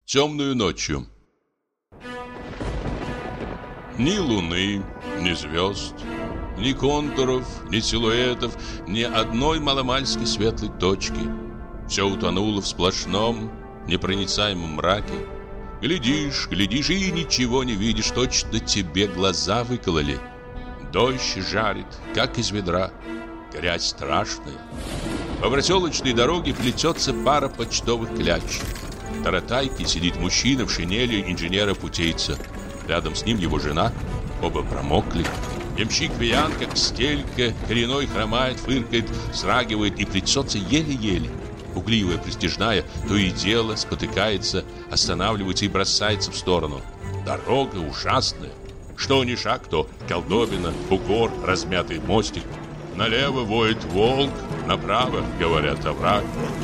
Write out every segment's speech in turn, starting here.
Темную ночью. Ни луны, ни звезд, ни контуров, ни силуэтов, ни одной маломальски светлой точки. Все утонуло в сплошном, непроницаемом мраке. Глядишь, глядишь и ничего не видишь, точно тебе глаза выкололи. Дождь жарит, как из ведра, грязь страшная. По проселочной дороге плетется пара почтовых кляч. В таратайке сидит мужчина в шинели инженера-путейца. Рядом с ним его жена, оба промокли. Ямщик пьян, как стелька, коренной хромает, фыркает, срагивает и плетется еле-еле. Пугливая, престижная, то и дело спотыкается, останавливается и бросается в сторону. Дорога ужасная. Что ни шаг, то колдобина, бугор, размятый мостик. Налево воет волк, направо, говорят, овраг.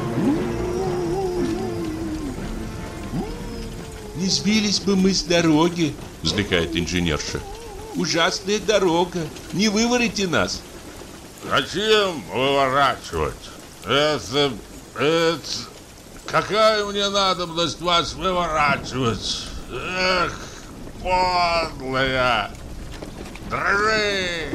«Не сбились бы мы с дороги», — вздыхает инженерша. «Ужасная дорога, не выворите нас». «Зачем выворачивать? Это... Какая мне надобность вас выворачивать? Эх, подлая! Дрожи!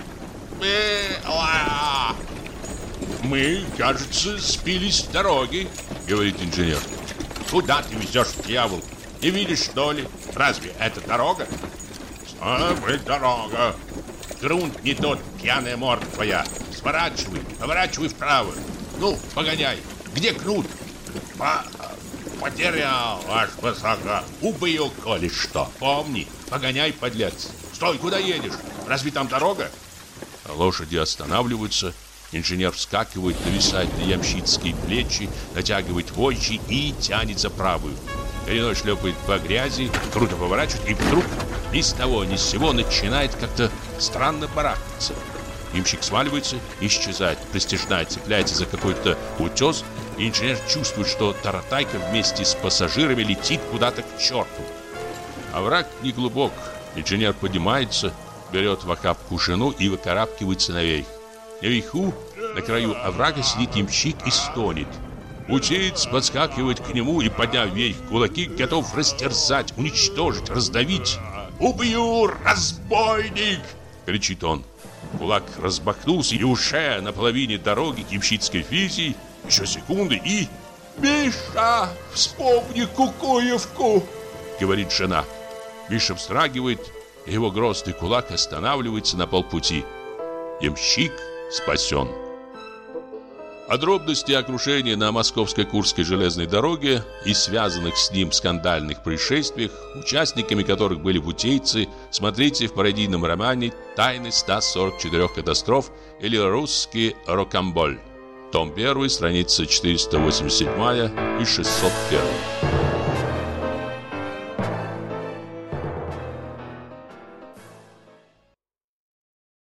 Милая!» «Мы, кажется, спились с дороги», — говорит инженер. «Куда ты везешь, дьявол? Не видишь, что ли? Разве это дорога?» «Быть дорога. Грунт не тот, пьяная морда твоя. Сворачивай, поворачивай вправо. Ну, погоняй. Где кнут?» «Потерял, ваш высока. Убью, коли что. Помни, погоняй, подлец. Стой, куда едешь? Разве там дорога?» Лошади останавливаются. Инженер вскакивает, нависает на ямщицкие плечи, натягивает вожжи и тянет за правую. Коренной шлепает по грязи, круто поворачивает и вдруг ни с того ни с сего начинает как-то странно барахтаться. Ямщик сваливается, исчезает. Престижная цепляется за какой-то утес, и инженер чувствует, что таратайка вместе с пассажирами летит куда-то к черту. Овраг неглубок. Инженер поднимается, берет в охапку жену и выкарабкивается наверх. Наверху, на краю оврага, сидит ямщик и стонет. Путеец подскакивает к нему и, подняв вверх кулаки, готов растерзать, уничтожить, раздавить. «Убью, разбойник!» — кричит он. Кулак разбахнулся, и уже на половине дороги к ямщицкой физии еще секунды и... «Миша, вспомни Кукуевку!» — говорит жена. Миша вздрагивает, и его грозный кулак останавливается на полпути. Ямщик спасен. Подробности о крушении на Московско-Курской железной дороге и связанных с ним скандальных происшествиях, участниками которых были путейцы, смотрите в пародийном романе «Тайны 144 катастроф» или «Русский рокамболь». Том 1, страница 487 и 601.